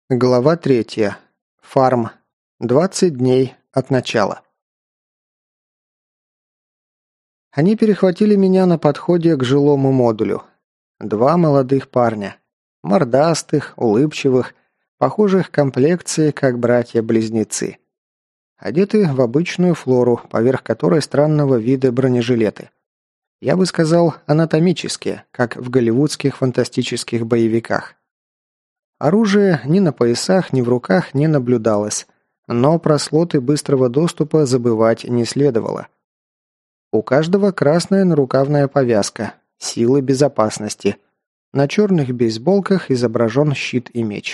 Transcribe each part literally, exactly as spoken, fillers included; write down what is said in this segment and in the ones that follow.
Глава третья. Фарм. двадцать дней от начала. Они перехватили меня на подходе к жилому модулю. Два молодых парня. Мордастых, улыбчивых, похожих комплекции, как братья-близнецы. Одеты в обычную флору, поверх которой странного вида бронежилеты. Я бы сказал, анатомические, как в голливудских фантастических боевиках. Оружие ни на поясах, ни в руках не наблюдалось, но про слоты быстрого доступа забывать не следовало. У каждого красная нарукавная повязка, силы безопасности. На черных бейсболках изображен щит и меч.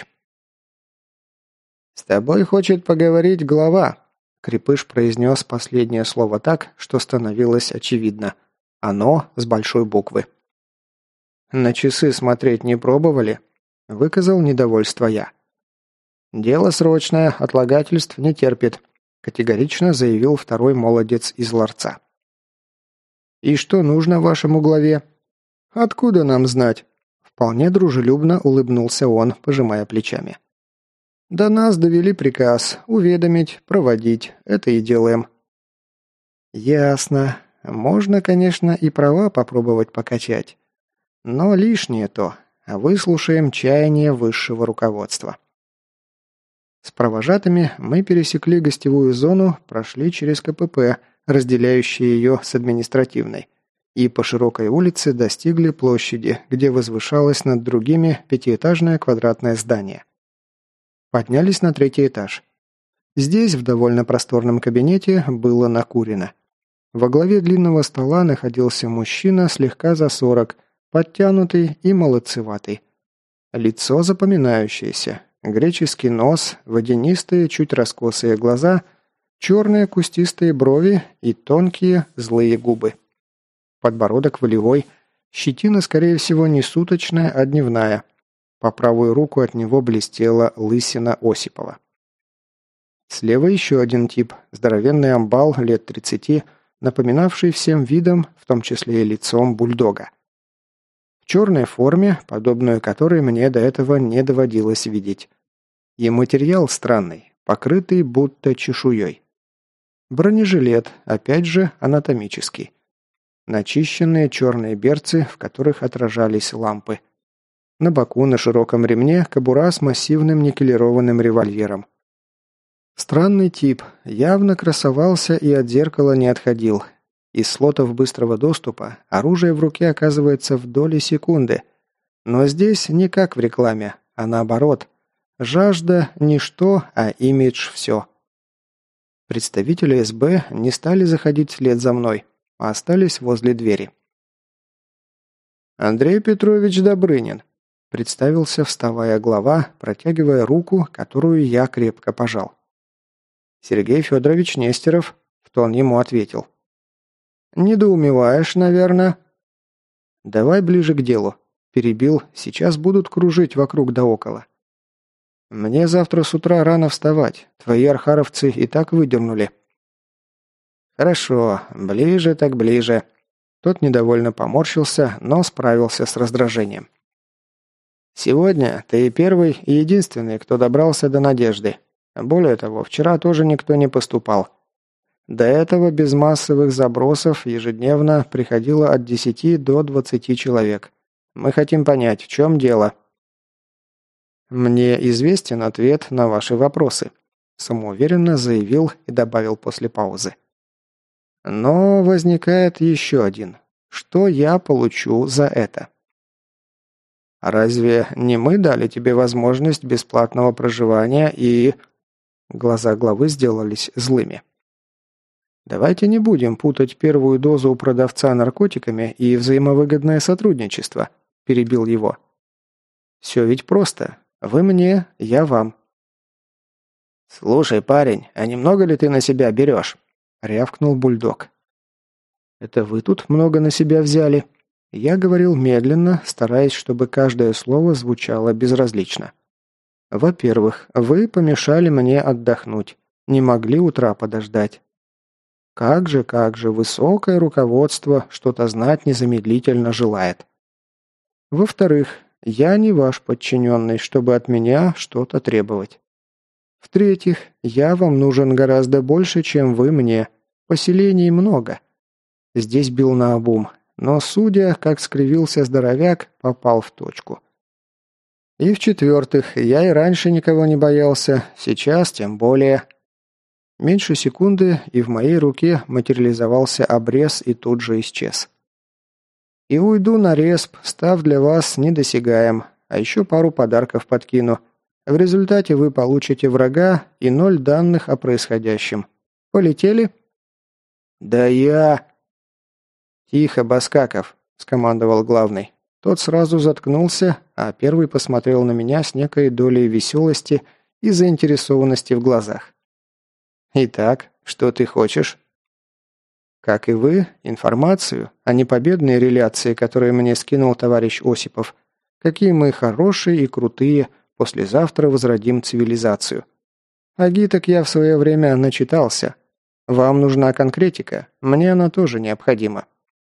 «С тобой хочет поговорить глава», — Крепыш произнес последнее слово так, что становилось очевидно. Оно с большой буквы. «На часы смотреть не пробовали?» — выказал недовольство я. «Дело срочное, отлагательств не терпит», — категорично заявил второй молодец из ларца. «И что нужно вашему главе?» «Откуда нам знать?» — вполне дружелюбно улыбнулся он, пожимая плечами. «До нас довели приказ уведомить, проводить. Это и делаем». «Ясно. Можно, конечно, и права попробовать покачать. Но лишнее то. Выслушаем чаяние высшего руководства». С провожатыми мы пересекли гостевую зону, прошли через КПП, разделяющие ее с административной, и по широкой улице достигли площади, где возвышалось над другими пятиэтажное квадратное здание. Поднялись на третий этаж. Здесь, в довольно просторном кабинете, было накурено. Во главе длинного стола находился мужчина слегка за сорок, подтянутый и молодцеватый. Лицо запоминающееся. Греческий нос, водянистые, чуть раскосые глаза, черные кустистые брови и тонкие, злые губы. Подбородок волевой, щетина, скорее всего, не суточная, а дневная. По правую руку от него блестела лысина Осипова. Слева еще один тип, здоровенный амбал лет тридцати, напоминавший всем видом, в том числе и лицом, бульдога. В черной форме, подобную которой мне до этого не доводилось видеть. И материал странный, покрытый будто чешуей. Бронежилет, опять же, анатомический. Начищенные черные берцы, в которых отражались лампы. На боку на широком ремне кобура с массивным никелированным револьвером. Странный тип, явно красовался и от зеркала не отходил. Из слотов быстрого доступа оружие в руке оказывается в доли секунды. Но здесь не как в рекламе, а наоборот. Жажда – ничто, а имидж – все. Представители СБ не стали заходить вслед за мной, а остались возле двери. «Андрей Петрович Добрынин», – представился, вставая глава, протягивая руку, которую я крепко пожал. «Сергей Федорович Нестеров», – в тон ему ответил. «Недоумеваешь, наверное?» «Давай ближе к делу», – перебил, сейчас будут кружить вокруг да около. «Мне завтра с утра рано вставать, твои архаровцы и так выдернули». «Хорошо, ближе так ближе». Тот недовольно поморщился, но справился с раздражением. «Сегодня ты первый и единственный, кто добрался до Надежды. Более того, вчера тоже никто не поступал. До этого без массовых забросов ежедневно приходило от десяти до двадцати человек. Мы хотим понять, в чем дело». «Мне известен ответ на ваши вопросы», – самоуверенно заявил и добавил после паузы. «Но возникает еще один. Что я получу за это?» «Разве не мы дали тебе возможность бесплатного проживания и...» Глаза главы сделались злыми. «Давайте не будем путать первую дозу у продавца наркотиками и взаимовыгодное сотрудничество», – перебил его. «Все ведь просто. Вы мне, я вам». «Слушай, парень, а немного ли ты на себя берешь?» – рявкнул бульдог. «Это вы тут много на себя взяли?» Я говорил медленно, стараясь, чтобы каждое слово звучало безразлично. «Во-первых, вы помешали мне отдохнуть, не могли утра подождать. Как же, как же, высокое руководство что-то знать незамедлительно желает. Во-вторых, я не ваш подчиненный, чтобы от меня что-то требовать. В-третьих, я вам нужен гораздо больше, чем вы мне. Поселений много. Здесь бил наобум, но, судя, как скривился здоровяк, попал в точку. И в-четвертых, я и раньше никого не боялся, сейчас тем более. Меньше секунды, и в моей руке материализовался обрез и тут же исчез. И уйду на респ, став для вас недосягаем, а еще пару подарков подкину. В результате вы получите врага и ноль данных о происходящем. Полетели? Да я... Тихо, Баскаков, скомандовал главный. Тот сразу заткнулся, а первый посмотрел на меня с некой долей веселости и заинтересованности в глазах. «Итак, что ты хочешь?» «Как и вы, информацию, а не победные реляции, которые мне скинул товарищ Осипов. Какие мы хорошие и крутые, послезавтра возродим цивилизацию. Агиток я в свое время начитался. Вам нужна конкретика, мне она тоже необходима».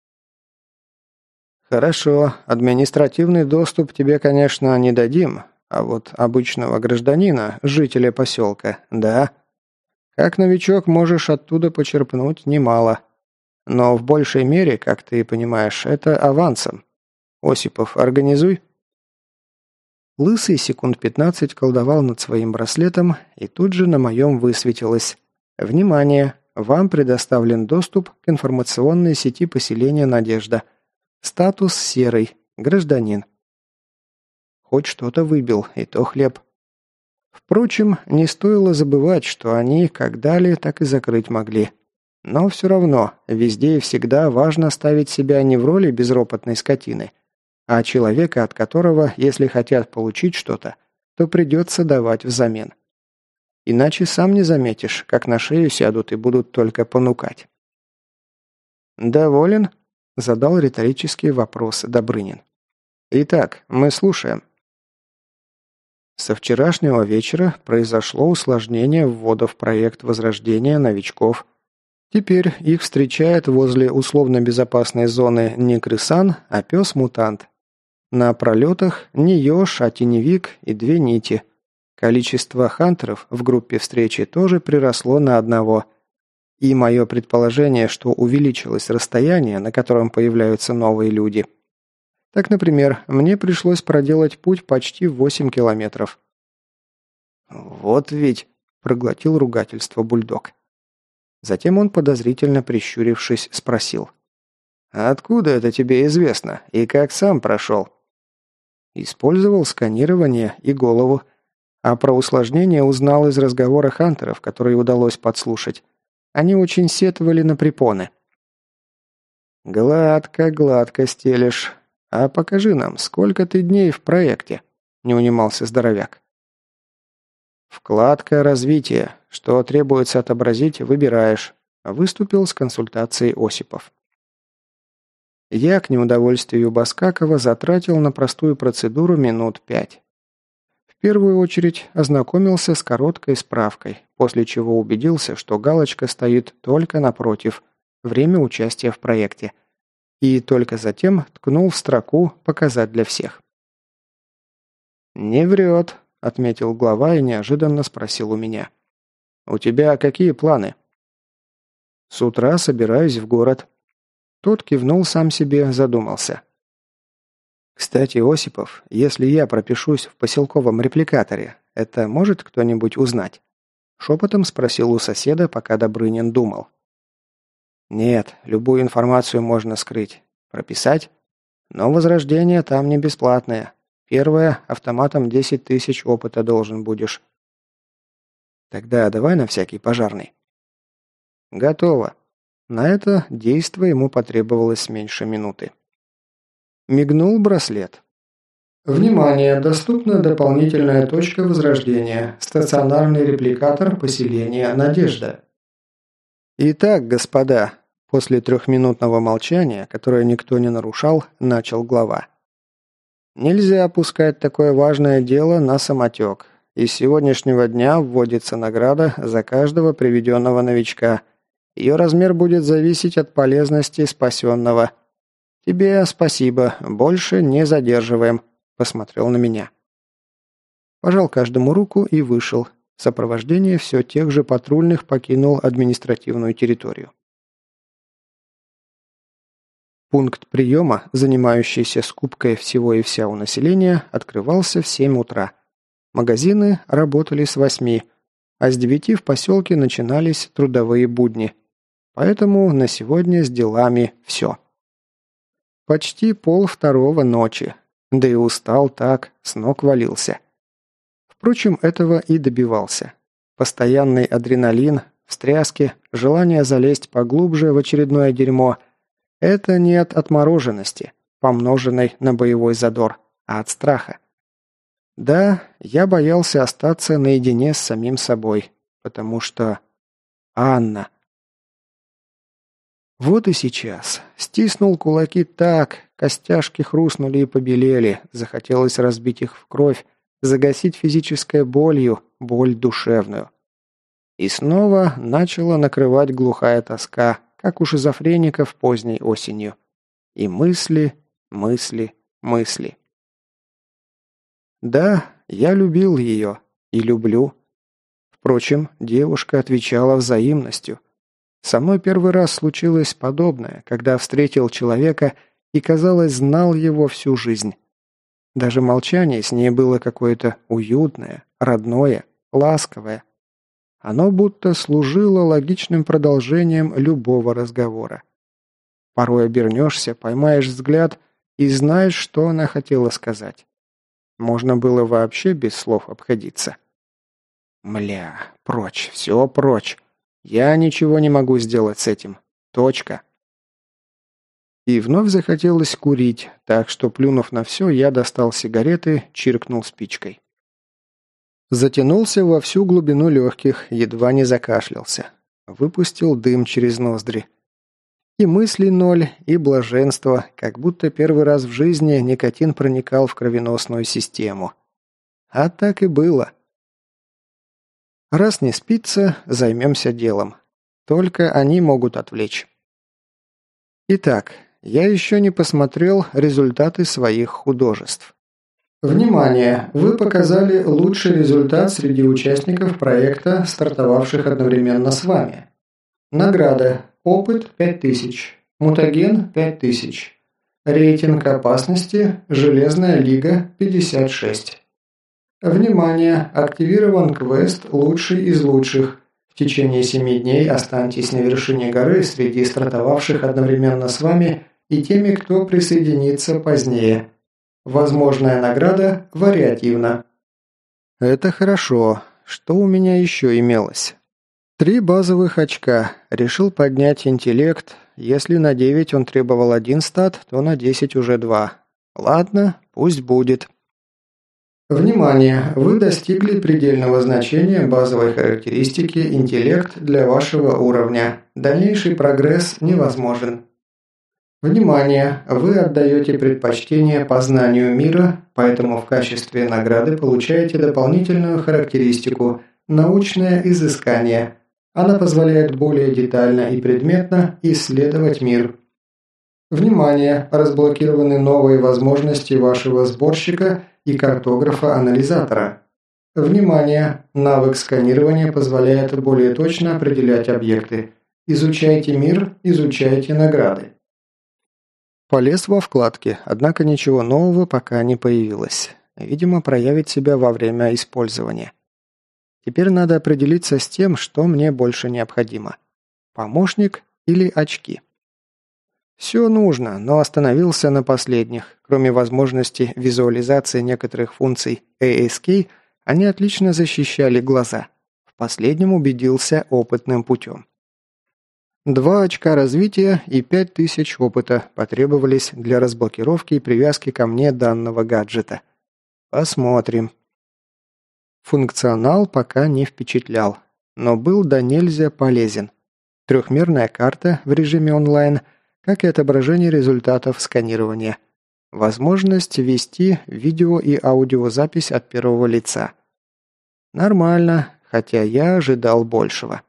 «Хорошо, административный доступ тебе, конечно, не дадим, а вот обычного гражданина, жителя поселка, да. Как новичок можешь оттуда почерпнуть немало. Но в большей мере, как ты понимаешь, это авансом. Осипов, организуй». Лысый секунд пятнадцать колдовал над своим браслетом, и тут же на моем высветилось: «Внимание! Вам предоставлен доступ к информационной сети поселения «Надежда». Статус серый. Гражданин». Хоть что-то выбил, и то хлеб. Впрочем, не стоило забывать, что они как дали, так и закрыть могли. Но все равно, везде и всегда важно ставить себя не в роли безропотной скотины, а человека, от которого, если хотят получить что-то, то придется давать взамен. Иначе сам не заметишь, как на шею сядут и будут только понукать. «Доволен?» – задал риторический вопрос Добрынин. «Итак, мы слушаем». Со вчерашнего вечера произошло усложнение ввода в проект возрождения новичков. Теперь их встречает возле условно-безопасной зоны не крысан, а пес-мутант. На пролетах не еж, а теневик и две нити. Количество хантеров в группе встречи тоже приросло на одного. И мое предположение, что увеличилось расстояние, на котором появляются новые люди. Так, например, мне пришлось проделать путь почти в восемь километров. «Вот ведь!» – проглотил ругательство бульдог. Затем он, подозрительно прищурившись, спросил. «Откуда это тебе известно? И как сам прошел?» Использовал сканирование и голову. А про усложнение узнал из разговора хантеров, которые удалось подслушать. Они очень сетовали на препоны. «Гладко, гладко стелешь. А покажи нам, сколько ты дней в проекте?» – не унимался здоровяк. «Вкладка «Развитие». Что требуется отобразить, выбираешь», – выступил с консультацией Осипов. Я, к неудовольствию Баскакова, затратил на простую процедуру минут пять. В первую очередь ознакомился с короткой справкой, после чего убедился, что галочка стоит только напротив «Время участия в проекте», и только затем ткнул в строку «Показать для всех». «Не врет», — отметил глава и неожиданно спросил у меня. «У тебя какие планы?» «С утра собираюсь в город». Тот кивнул сам себе, задумался. «Кстати, Осипов, если я пропишусь в поселковом репликаторе, это может кто-нибудь узнать?» Шепотом спросил у соседа, пока Добрынин думал. «Нет, любую информацию можно скрыть. Прописать? Но возрождение там не бесплатное. Первое, автоматом десять тысяч опыта должен будешь». «Тогда давай на всякий пожарный». «Готово». На это действо ему потребовалось меньше минуты. Мигнул браслет. «Внимание! Доступна дополнительная точка возрождения. Стационарный репликатор поселения «Надежда». «Итак, господа», – после трехминутного молчания, которое никто не нарушал, начал глава. «Нельзя опускать такое важное дело на самотек. И с сегодняшнего дня вводится награда за каждого приведенного новичка. Ее размер будет зависеть от полезности спасенного. Тебе спасибо, больше не задерживаем. посмотрел на меня. Пожал каждому руку и вышел. Сопровождение все тех же патрульных покинул административную территорию. Пункт приема, занимающийся скупкой всего и вся у населения, открывался в семь утра. Магазины работали с восьми, а с девяти в поселке начинались трудовые будни. Поэтому на сегодня с делами все. Почти пол второго ночи, да и устал так, с ног валился. Впрочем, этого и добивался. Постоянный адреналин, встряски, желание залезть поглубже в очередное дерьмо – это не от отмороженности, помноженной на боевой задор, а от страха. Да, я боялся остаться наедине с самим собой, потому что... Анна. Вот и сейчас. Стиснул кулаки так, костяшки хрустнули и побелели, захотелось разбить их в кровь, загасить физической болью, боль душевную. И снова начала накрывать глухая тоска, как у шизофреников поздней осенью. И мысли, мысли, мысли. Да, я любил ее и люблю. Впрочем, девушка отвечала взаимностью. Со мной первый раз случилось подобное, когда встретил человека и, казалось, знал его всю жизнь. Даже молчание с ней было какое-то уютное, родное, ласковое. Оно будто служило логичным продолжением любого разговора. Порой обернешься, поймаешь взгляд и знаешь, что она хотела сказать. Можно было вообще без слов обходиться. Мля, прочь, все прочь. Я ничего не могу сделать с этим. Точка. И вновь захотелось курить, так что, плюнув на все, я достал сигареты, чиркнул спичкой. Затянулся во всю глубину легких, едва не закашлялся. Выпустил дым через ноздри. И мысли ноль, и блаженство, как будто первый раз в жизни никотин проникал в кровеносную систему. А так и было. Раз не спится, займемся делом. Только они могут отвлечь. Итак, я еще не посмотрел результаты своих художеств. Внимание! Вы показали лучший результат среди участников проекта, стартовавших одновременно с вами. Награда. Опыт пять тысяч. Мутаген пять тысяч. Рейтинг опасности. Железная лига пятьдесят шесть. Внимание! Активирован квест «Лучший из лучших». В течение семи дней останьтесь на вершине горы среди стартовавших одновременно с вами и теми, кто присоединится позднее. Возможная награда вариативна. Это хорошо. Что у меня еще имелось? Три базовых очка. Решил поднять интеллект. Если на девять он требовал один стат, то на десять уже два. Ладно, пусть будет. Внимание! Вы достигли предельного значения базовой характеристики интеллект для вашего уровня. Дальнейший прогресс невозможен. Внимание! Вы отдаете предпочтение познанию мира, поэтому в качестве награды получаете дополнительную характеристику «Научное изыскание». Она позволяет более детально и предметно исследовать мир. Внимание! Разблокированы новые возможности вашего сборщика и картографа-анализатора. Внимание! Навык сканирования позволяет более точно определять объекты. Изучайте мир, изучайте награды. Полез во вкладки, однако ничего нового пока не появилось. Видимо, проявит себя во время использования. Теперь надо определиться с тем, что мне больше необходимо. Помощник или очки? Все нужно, но остановился на последних. Кроме возможности визуализации некоторых функций эй эс кей, они отлично защищали глаза. В последнем убедился опытным путем. Два очка развития и пять тысяч опыта потребовались для разблокировки и привязки ко мне данного гаджета. Посмотрим. Функционал пока не впечатлял, но был до нельзя полезен. Трехмерная карта в режиме онлайн, как и отображение результатов сканирования. Возможность вести видео и аудиозапись от первого лица. Нормально, хотя я ожидал большего.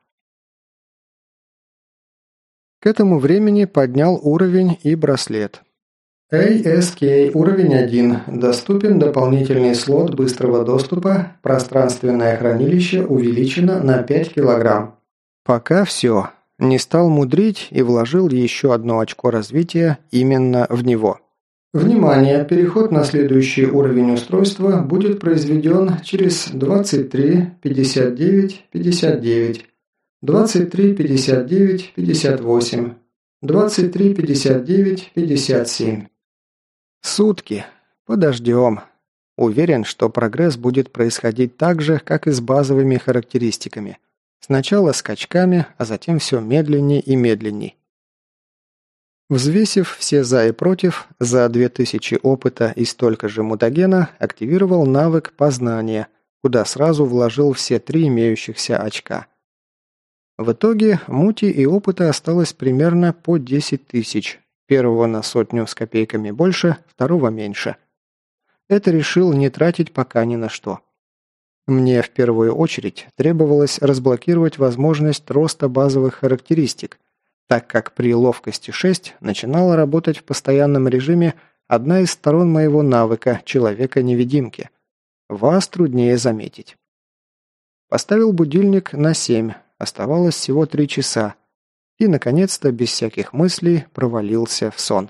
К этому времени поднял уровень и браслет. эй эс кей уровень один. Доступен дополнительный слот быстрого доступа. Пространственное хранилище увеличено на пять килограмм. Пока все. Не стал мудрить и вложил еще одно очко развития именно в него. Внимание! Переход на следующий уровень устройства будет произведен через двадцать три пятьдесят девять пятьдесят девять, двадцать три пятьдесят девять пятьдесят восемь, двадцать три пятьдесят девять пятьдесят семь. Сутки. Подождем. Уверен, что прогресс будет происходить так же, как и с базовыми характеристиками. Сначала скачками, а затем все медленнее и медленней. Взвесив все «за» и «против», за две тысячи опыта и столько же мутагена активировал навык познания, куда сразу вложил все три имеющихся очка. В итоге мути и опыта осталось примерно по десять тысяч, первого на сотню с копейками больше, второго меньше. Это решил не тратить пока ни на что. Мне в первую очередь требовалось разблокировать возможность роста базовых характеристик, так как при ловкости шесть начинала работать в постоянном режиме одна из сторон моего навыка Человека-невидимки. Вас труднее заметить. Поставил будильник на семь, оставалось всего три часа, и, наконец-то, без всяких мыслей, провалился в сон.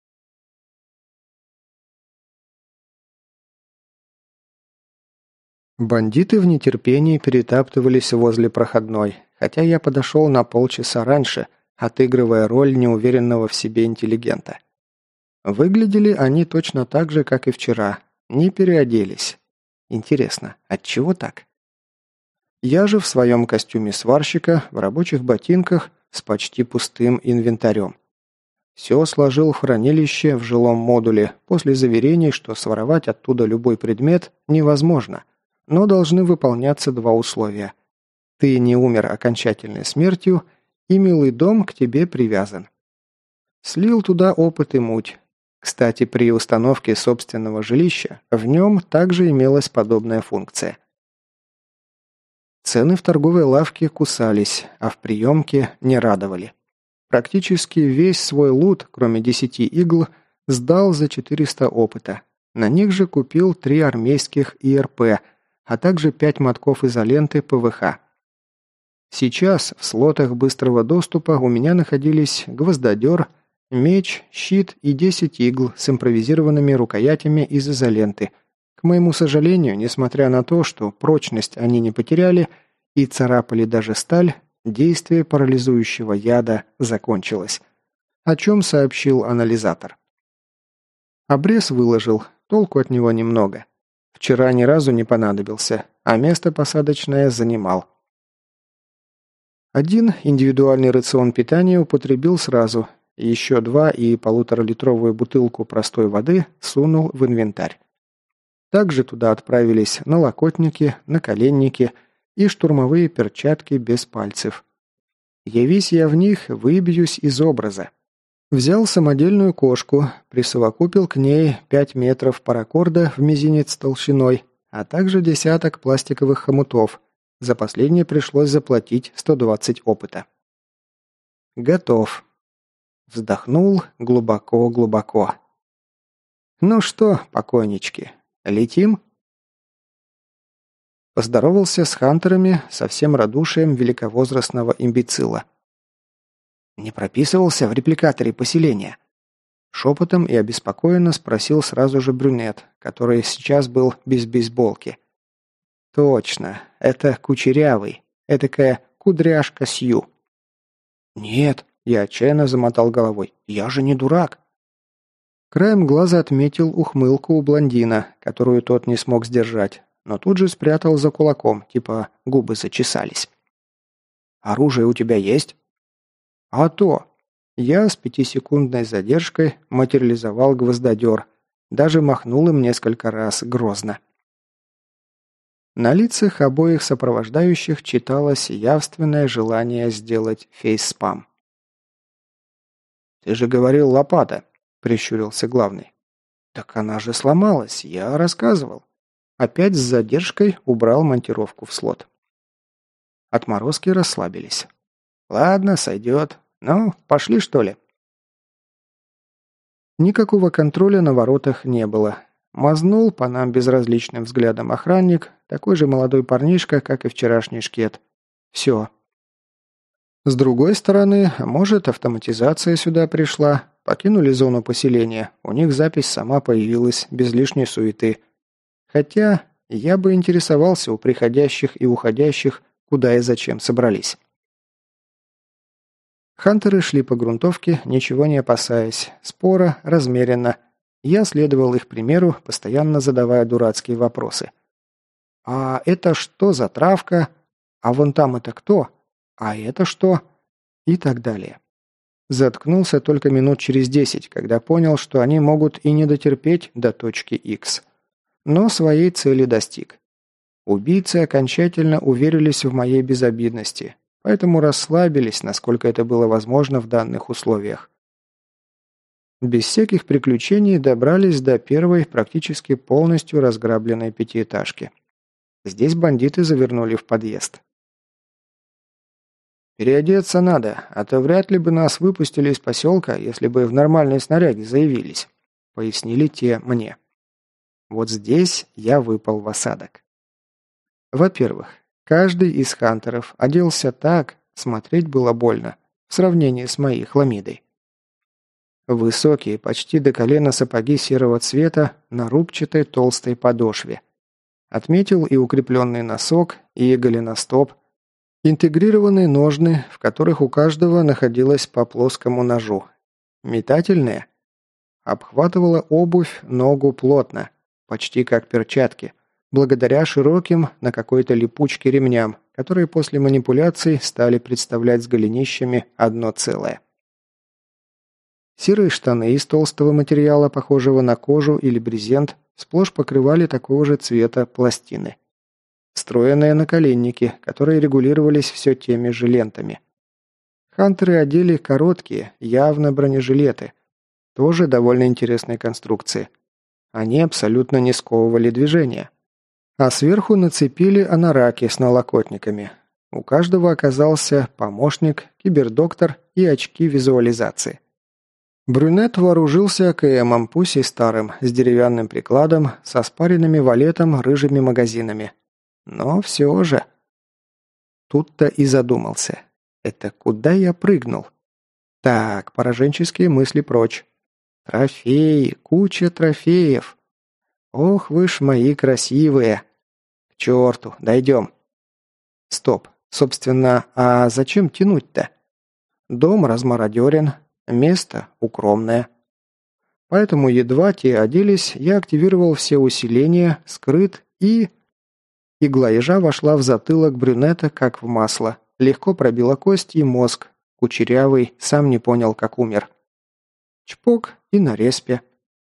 Бандиты в нетерпении перетаптывались возле проходной, хотя я подошел на полчаса раньше, отыгрывая роль неуверенного в себе интеллигента. Выглядели они точно так же, как и вчера, не переоделись. Интересно, отчего так? Я же в своем костюме сварщика, в рабочих ботинках, с почти пустым инвентарем. Все сложил в хранилище в жилом модуле, после заверений, что своровать оттуда любой предмет невозможно, но должны выполняться два условия. Ты не умер окончательной смертью, и милый дом к тебе привязан. Слил туда опыт и муть. Кстати, при установке собственного жилища в нем также имелась подобная функция. Цены в торговой лавке кусались, а в приемке не радовали. Практически весь свой лут, кроме десяти игл, сдал за четыреста опыта. На них же купил три армейских и эр пэ, а также пять мотков изоленты пэ вэ ха. Сейчас в слотах быстрого доступа у меня находились гвоздодер, меч, щит и десять игл с импровизированными рукоятями из изоленты. К моему сожалению, несмотря на то, что прочность они не потеряли и царапали даже сталь, действие парализующего яда закончилось, о чем сообщил анализатор. Обрез выложил, толку от него немного. Вчера ни разу не понадобился, а место посадочное занимал. Один индивидуальный рацион питания употребил сразу, еще два и полуторалитровую бутылку простой воды сунул в инвентарь. Также туда отправились налокотники, наколенники и штурмовые перчатки без пальцев. Явись я в них, выбьюсь из образа. Взял самодельную кошку, присовокупил к ней пять метров паракорда в мизинец толщиной, а также десяток пластиковых хомутов. За последнее пришлось заплатить сто двадцать опыта. Готов. Вздохнул глубоко-глубоко. Ну что, покойнички, летим? Поздоровался с хантерами со всем радушием великовозрастного имбецила. Не прописывался в репликаторе поселения? Шепотом и обеспокоенно спросил сразу же брюнет, который сейчас был без бейсболки. Точно, это кучерявый, этакая кудряшка Сью. Нет, я отчаянно замотал головой, я же не дурак. Краем глаза отметил ухмылку у блондина, которую тот не смог сдержать, но тут же спрятал за кулаком, типа губы зачесались. «Оружие у тебя есть?» «А то!» Я с пятисекундной задержкой материализовал гвоздодер, даже махнул им несколько раз грозно. На лицах обоих сопровождающих читалось явственное желание сделать фейс-спам. «Ты же говорил, лопата!» – прищурился главный. «Так она же сломалась, я рассказывал». Опять с задержкой убрал монтировку в слот. Отморозки расслабились. «Ладно, сойдет. Ну, пошли, что ли?» Никакого контроля на воротах не было. Мазнул по нам безразличным взглядом охранник, такой же молодой парнишка, как и вчерашний шкет. Все. С другой стороны, может, автоматизация сюда пришла, покинули зону поселения, у них запись сама появилась, без лишней суеты. Хотя я бы интересовался у приходящих и уходящих, куда и зачем собрались. Хантеры шли по грунтовке, ничего не опасаясь, споро, размеренно. Я следовал их примеру, постоянно задавая дурацкие вопросы. «А это что за травка? А вон там это кто? А это что?» И так далее. Заткнулся только минут через десять, когда понял, что они могут и не дотерпеть до точки Х. Но своей цели достиг. Убийцы окончательно уверились в моей безобидности, поэтому расслабились, насколько это было возможно в данных условиях. Без всяких приключений добрались до первой, практически полностью разграбленной пятиэтажки. Здесь бандиты завернули в подъезд. «Переодеться надо, а то вряд ли бы нас выпустили из поселка, если бы в нормальной снаряге заявились», — пояснили те мне. Вот здесь я выпал в осадок. Во-первых, каждый из хантеров оделся так, смотреть было больно, в сравнении с моей хламидой. Высокие, почти до колена сапоги серого цвета на рубчатой толстой подошве. Отметил и укрепленный носок, и голеностоп, интегрированные ножны, в которых у каждого находилось по плоскому ножу. Метательные. Обхватывала обувь ногу плотно, почти как перчатки, благодаря широким на какой-то липучке ремням, которые после манипуляций стали представлять с голенищами одно целое. Серые штаны из толстого материала, похожего на кожу или брезент, сплошь покрывали такого же цвета пластины. Встроенные наколенники, которые регулировались все теми же лентами. Хантеры одели короткие, явно бронежилеты, тоже довольно интересной конструкции. Они абсолютно не сковывали движения. А сверху нацепили анараки с налокотниками. У каждого оказался помощник, кибердоктор и очки визуализации. Брюнет вооружился АКМом, пусть и старым, с деревянным прикладом, со спаренными валетом, рыжими магазинами. Но все же... Тут-то и задумался. Это куда я прыгнул? Так, пораженческие мысли прочь. Трофеи, куча трофеев. Ох вы ж мои красивые. К черту, дойдем. Стоп, собственно, а зачем тянуть-то? Дом размародерен, место укромное. Поэтому едва те оделись, я активировал все усиления, скрыт и... Игла ежа вошла в затылок брюнета, как в масло. Легко пробила кость и мозг. Кучерявый, сам не понял, как умер. Чпок и на респе.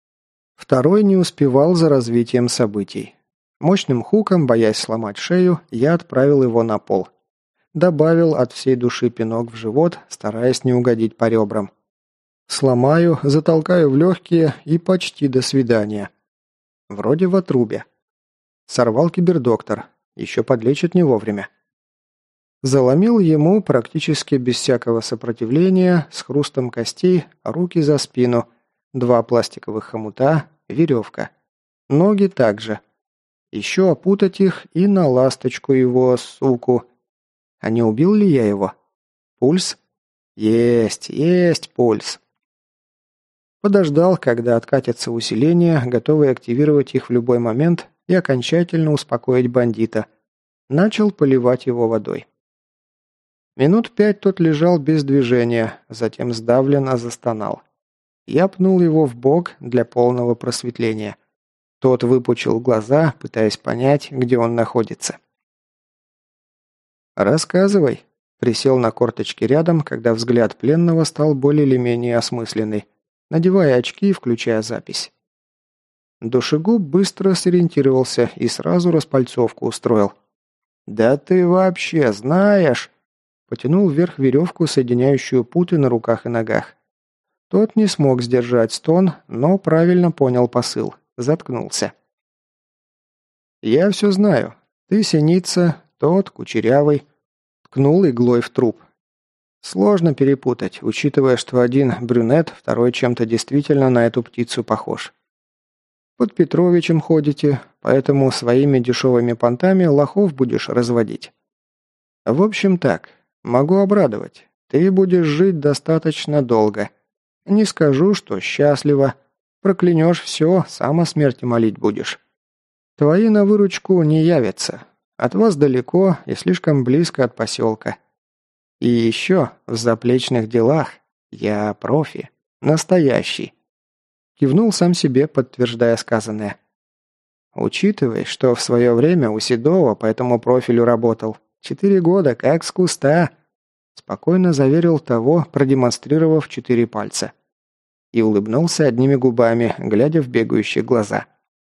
Второй не успевал за развитием событий. Мощным хуком, боясь сломать шею, я отправил его на пол. Добавил от всей души пинок в живот, стараясь не угодить по ребрам. Сломаю, затолкаю в легкие и почти до свидания. Вроде в отрубе. Сорвал кибердоктор. Еще подлечит не вовремя. Заломил ему, практически без всякого сопротивления, с хрустом костей, руки за спину, два пластиковых хомута, веревка. Ноги также. Еще опутать их и на ласточку его, суку. А не убил ли я его? Пульс? Есть, есть пульс. Подождал, когда откатятся усиления, готовый активировать их в любой момент и окончательно успокоить бандита. Начал поливать его водой. Минут пять тот лежал без движения, затем сдавленно застонал. Я пнул его в бок для полного просветления. Тот выпучил глаза, пытаясь понять, где он находится. «Рассказывай», — присел на корточки рядом, когда взгляд пленного стал более или менее осмысленный, надевая очки и включая запись. Душегуб быстро сориентировался и сразу распальцовку устроил. «Да ты вообще знаешь...» Потянул вверх веревку, соединяющую путы на руках и ногах. Тот не смог сдержать стон, но правильно понял посыл. Заткнулся. «Я все знаю. Ты синица, тот кучерявый». Ткнул иглой в труп. Сложно перепутать, учитывая, что один брюнет, второй чем-то действительно на эту птицу похож. Под Петровичем ходите, поэтому своими дешевыми понтами лохов будешь разводить. В общем так, могу обрадовать. Ты будешь жить достаточно долго. Не скажу, что счастливо. Проклянешь все, сам о смерти молить будешь. Твои на выручку не явятся. От вас далеко и слишком близко от поселка. И еще в заплечных делах я профи. Настоящий. Кивнул сам себе, подтверждая сказанное. Учитывай, что в свое время у Седова по этому профилю работал. Четыре года, как с куста. Спокойно заверил того, продемонстрировав четыре пальца. И улыбнулся одними губами, глядя в бегающие глаза.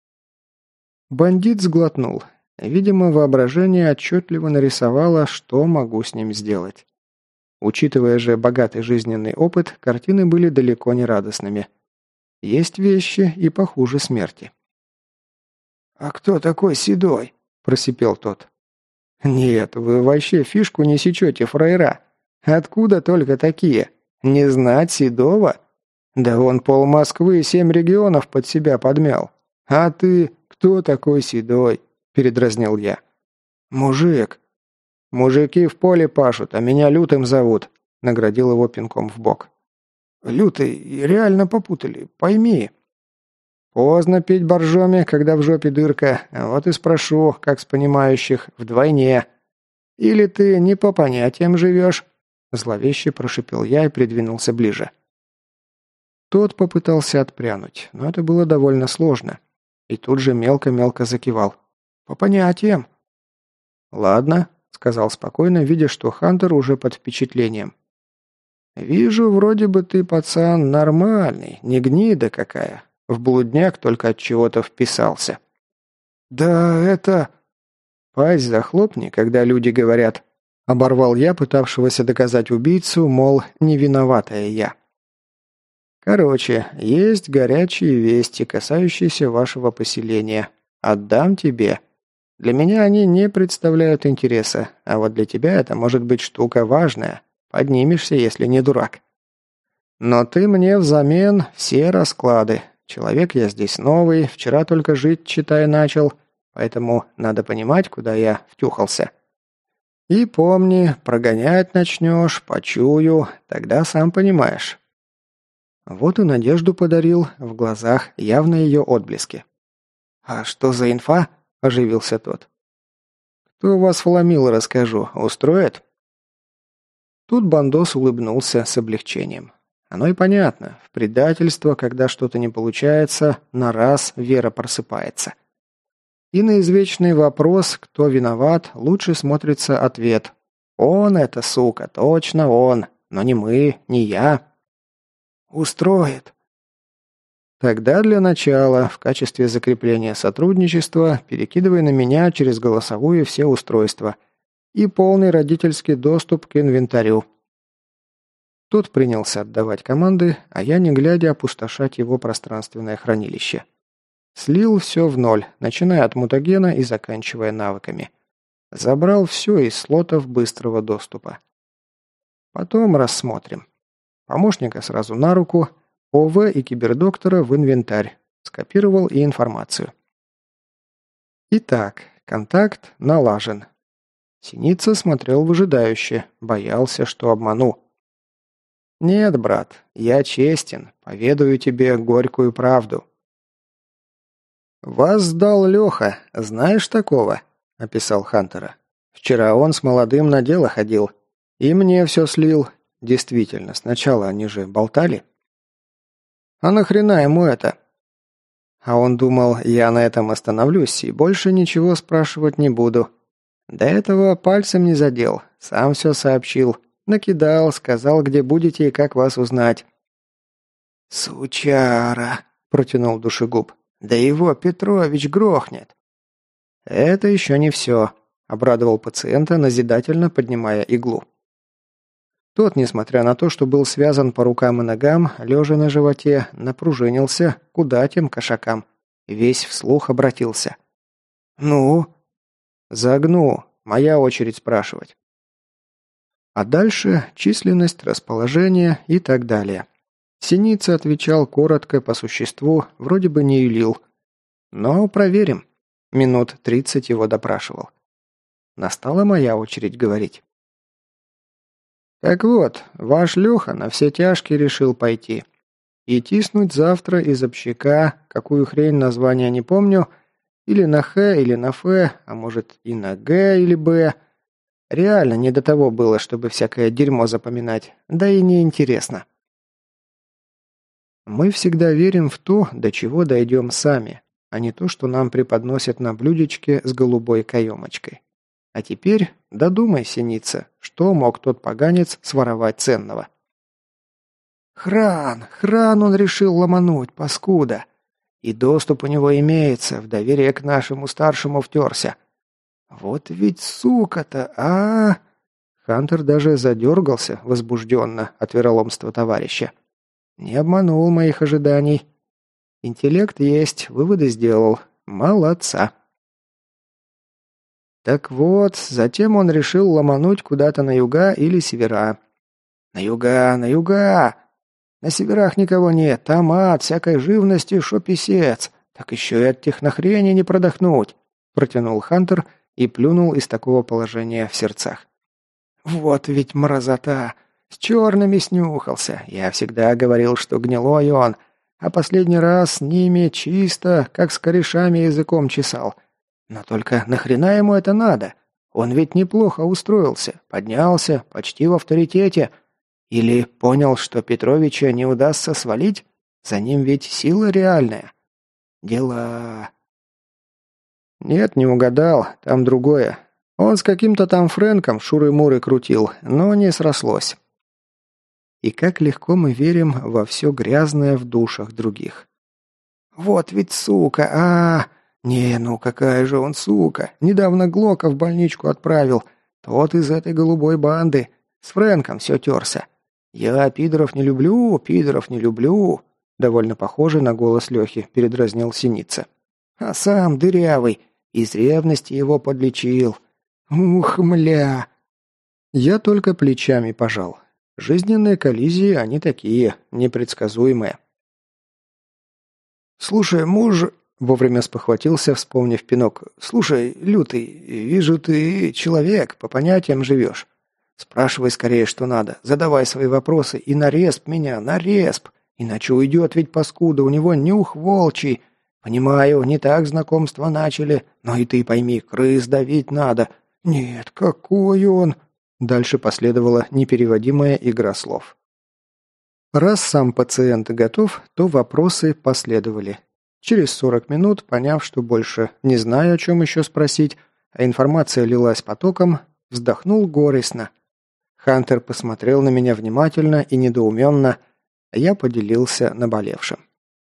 Бандит сглотнул. Видимо, воображение отчетливо нарисовало, что могу с ним сделать. Учитывая же богатый жизненный опыт, картины были далеко не радостными. Есть вещи и похуже смерти. «А кто такой Седой?» – просипел тот. «Нет, вы вообще фишку не сечете, фраера. Откуда только такие? Не знать Седова? Да он пол Москвы и семь регионов под себя подмял. А ты кто такой Седой?» – передразнил я. «Мужик». «Мужики в поле пашут, а меня Лютым зовут», – наградил его пинком в бок. «Лютый, реально попутали, пойми». «Поздно пить боржоми, когда в жопе дырка, вот и спрошу, как с понимающих, вдвойне. Или ты не по понятиям живешь?» Зловеще прошипел я и придвинулся ближе. Тот попытался отпрянуть, но это было довольно сложно. И тут же мелко-мелко закивал. «По понятиям». «Ладно», — сказал спокойно, видя, что Хантер уже под впечатлением. «Вижу, вроде бы ты, пацан, нормальный, не гнида какая. В блудняк только от чего-то вписался». «Да это...» «Пасть захлопни, когда люди говорят...» Оборвал я, пытавшегося доказать убийцу, мол, не виноватая я. «Короче, есть горячие вести, касающиеся вашего поселения. Отдам тебе. Для меня они не представляют интереса, а вот для тебя это может быть штука важная. Поднимешься, если не дурак. Но ты мне взамен все расклады. Человек я здесь новый, вчера только жить, читай, начал, поэтому надо понимать, куда я втюхался. И помни, прогонять начнешь, почую, тогда сам понимаешь». Вот и надежду подарил, в глазах явно ее отблески. «А что за инфа?» – оживился тот. «Кто вас вломил, расскажу. Устроит?» Тут бандос улыбнулся с облегчением. Оно и понятно. В предательство, когда что-то не получается, на раз вера просыпается. И на извечный вопрос, кто виноват, лучше смотрится ответ. «Он это, сука, точно он, но не мы, не я». «Устроит». Тогда для начала, в качестве закрепления сотрудничества, перекидывай на меня через голосовую все устройства и полный родительский доступ к инвентарю. Тот принялся отдавать команды, а я, не глядя, опустошать его пространственное хранилище. Слил все в ноль, начиная от мутагена и заканчивая навыками. Забрал все из слотов быстрого доступа. Потом рассмотрим. Помощника сразу на руку, ОВ и кибердоктора в инвентарь. Скопировал и информацию. Итак, контакт налажен. Синица смотрел выжидающе, боялся, что обману. «Нет, брат, я честен, поведаю тебе горькую правду». «Вас сдал Леха, знаешь такого?» – описал Хантера. «Вчера он с молодым на дело ходил. И мне все слил. Действительно, сначала они же болтали». «А нахрена ему это?» А он думал, я на этом остановлюсь и больше ничего спрашивать не буду. До этого пальцем не задел, сам все сообщил. Накидал, сказал, где будете и как вас узнать. «Сучара!» – протянул душегуб. «Да его Петрович грохнет!» «Это еще не все», – обрадовал пациента, назидательно поднимая иглу. Тот, несмотря на то, что был связан по рукам и ногам, лежа на животе, напружинился, куда тем кошакам. Весь вслух обратился. «Ну?» «Загну. Моя очередь спрашивать». А дальше численность, расположение и так далее. Синица отвечал коротко, по существу, вроде бы не юлил. Но проверим. Минут тридцать его допрашивал. Настала моя очередь говорить. Так вот, ваш Леха на все тяжкие решил пойти. И тиснуть завтра из общака, какую хрень названия не помню, или на Х, или на Ф, а может и на Г или Б. Реально не до того было, чтобы всякое дерьмо запоминать, да и неинтересно. Мы всегда верим в то, до чего дойдем сами, а не то, что нам преподносят на блюдечке с голубой каемочкой. А теперь додумай, Синица, что мог тот поганец своровать ценного. Хран, хран он решил ломануть, паскуда. И доступ у него имеется, в доверие к нашему старшему втерся. Вот ведь сука-то, а, Хантер даже задергался возбужденно от вероломства товарища. Не обманул моих ожиданий. Интеллект есть, выводы сделал. Молодца. Так вот, затем он решил ломануть куда-то на юга или севера. На юга, на юга! На северах никого нет, там ад, всякой живности, шо писец. Так еще и от технохрени не продохнуть, протянул Хантер и плюнул из такого положения в сердцах. Вот ведь мразота! С черными снюхался. Я всегда говорил, что гнилой он, а последний раз с ними чисто, как с корешами языком чесал. Но только нахрена ему это надо? Он ведь неплохо устроился, поднялся, почти в авторитете. Или понял, что Петровича не удастся свалить? За ним ведь сила реальная. Дела... Нет, не угадал, там другое. Он с каким-то там Фрэнком шуры-муры крутил, но не срослось. И как легко мы верим во все грязное в душах других. Вот ведь сука, а, не, ну какая же он сука. Недавно Глока в больничку отправил. Тот из этой голубой банды. С Фрэнком все терся. Я пидоров не люблю, пидоров не люблю. Довольно похоже на голос Лехи, передразнил Синица. А сам дырявый, из ревности его подлечил. Ух, мля. Я только плечами пожал. Жизненные коллизии, они такие, непредсказуемые. «Слушай, муж...» — вовремя спохватился, вспомнив пинок. «Слушай, Лютый, вижу, ты человек, по понятиям живешь. Спрашивай скорее, что надо, задавай свои вопросы и на респ меня, на респ. Иначе уйдет ведь паскуда, у него нюх волчий. Понимаю, не так знакомство начали, но и ты пойми, крыс давить надо. Нет, какой он...» Дальше последовала непереводимая игра слов. Раз сам пациент готов, то вопросы последовали. Через сорок минут, поняв, что больше не знаю, о чем еще спросить, а информация лилась потоком, вздохнул горестно. Хантер посмотрел на меня внимательно и недоуменно, а я поделился наболевшим.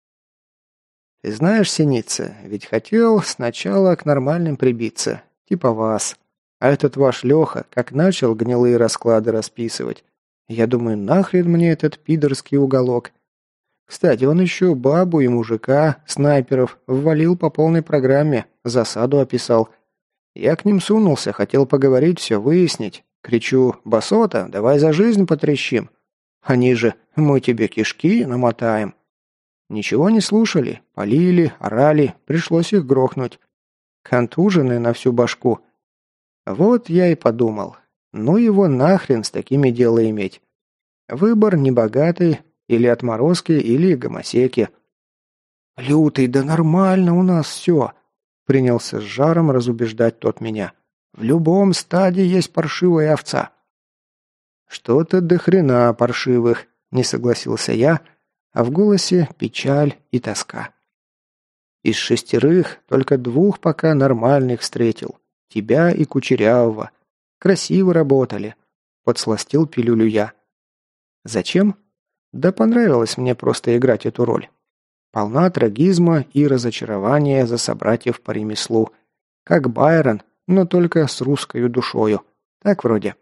«Ты знаешь, Синица, ведь хотел сначала к нормальным прибиться, типа вас. А этот ваш Леха, как начал гнилые расклады расписывать, я думаю, нахрен мне этот пидорский уголок. Кстати, он еще бабу и мужика, снайперов, ввалил по полной программе, засаду описал. Я к ним сунулся, хотел поговорить, все выяснить. Кричу: «Басота, давай за жизнь потрещим». Они же: «Мы тебе кишки намотаем». Ничего не слушали, полили, орали, пришлось их грохнуть. Контужены на всю башку. Вот я и подумал, ну его нахрен с такими дело иметь. Выбор небогатый, или отморозки, или гомосеки. «Лютый, да нормально у нас все», — принялся с жаром разубеждать тот меня. «В любом стаде есть паршивая овца». «Что-то до хрена паршивых», — не согласился я, а в голосе печаль и тоска. «Из шестерых только двух пока нормальных встретил. Тебя и Кучерявого. Красиво работали», — подсластил пилюлю я. «Зачем? Да понравилось мне просто играть эту роль. Полна трагизма и разочарования за собратьев по ремеслу. Как Байрон, но только с русской душою. Так вроде.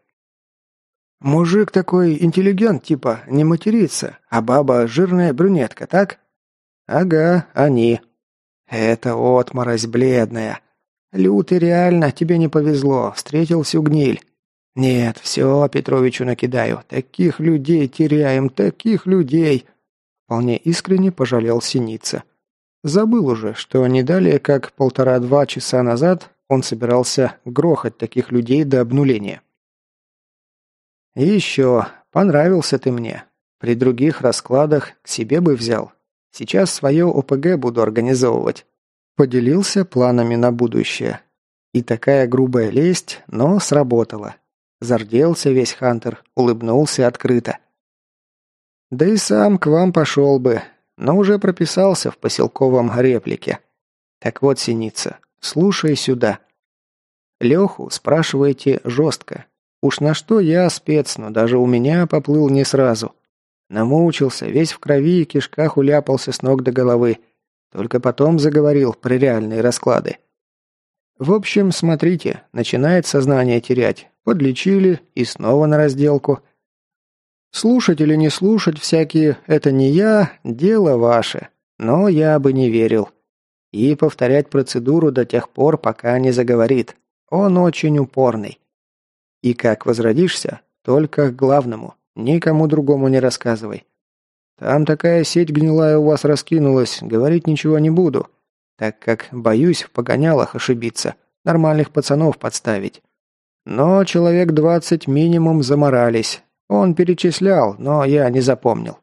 Мужик такой интеллигент, типа, не матерится, а баба жирная брюнетка, так? Ага, они. Это отморозь бледная. Лютый, реально, тебе не повезло, встретил всю гниль. Нет, все Петровичу накидаю. Таких людей теряем, таких людей. Вполне искренне пожалел Синица. Забыл уже, что не далее, как полтора-два часа назад он собирался грохать таких людей до обнуления. И еще, понравился ты мне. При других раскладах к себе бы взял. Сейчас свое ОПГ буду организовывать. Поделился планами на будущее. И такая грубая лесть, но сработала. Зарделся весь Хантер, улыбнулся открыто. Да и сам к вам пошел бы, но уже прописался в поселковом реплике. Так вот, Синица, слушай сюда. Леху спрашиваете жестко. Уж на что я спец, но даже у меня поплыл не сразу. Намучился, весь в крови и кишках уляпался с ног до головы. Только потом заговорил про реальные расклады. В общем, смотрите, начинает сознание терять. Подлечили и снова на разделку. Слушать или не слушать всякие «это не я», дело ваше. Но я бы не верил. И повторять процедуру до тех пор, пока не заговорит. Он очень упорный. И как возродишься, только к главному. Никому другому не рассказывай. Там такая сеть гнилая у вас раскинулась, говорить ничего не буду, так как боюсь в погонялах ошибиться, нормальных пацанов подставить. Но человек двадцать минимум заморались. Он перечислял, но я не запомнил.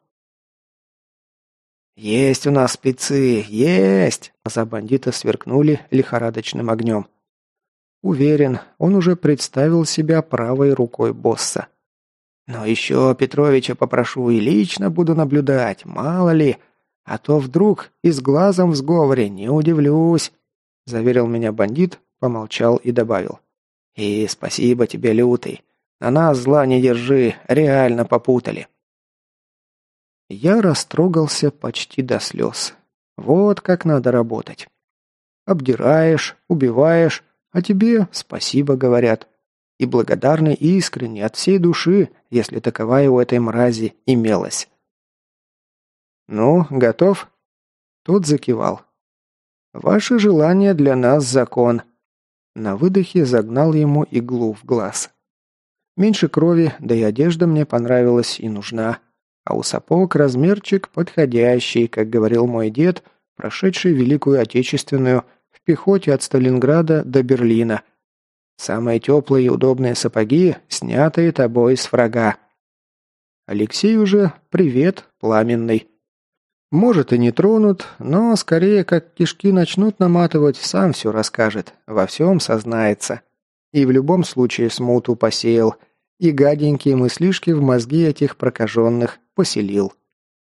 «Есть у нас спецы, есть!» Глаза бандита сверкнули лихорадочным огнем. Уверен, он уже представил себя правой рукой босса. «Но еще Петровича попрошу и лично буду наблюдать, мало ли, а то вдруг и с глазом в сговоре, не удивлюсь», заверил меня бандит, помолчал и добавил. «И спасибо тебе, Лютый. На нас зла не держи, реально попутали». Я растрогался почти до слез. Вот как надо работать. Обдираешь, убиваешь, а тебе спасибо говорят. И благодарны искренне, от всей души, если таковая у этой мрази имелась. «Ну, готов?» Тот закивал. «Ваше желание для нас закон». На выдохе загнал ему иглу в глаз. Меньше крови, да и одежда мне понравилась и нужна. А у сапог размерчик подходящий, как говорил мой дед, прошедший Великую Отечественную в пехоте от Сталинграда до Берлина. Самые теплые и удобные сапоги, снятые тобой с врага. Алексею же привет, пламенный. Может и не тронут, но скорее как кишки начнут наматывать, сам все расскажет, во всем сознается. И в любом случае смуту посеял, и гаденькие мыслишки в мозги этих прокаженных поселил.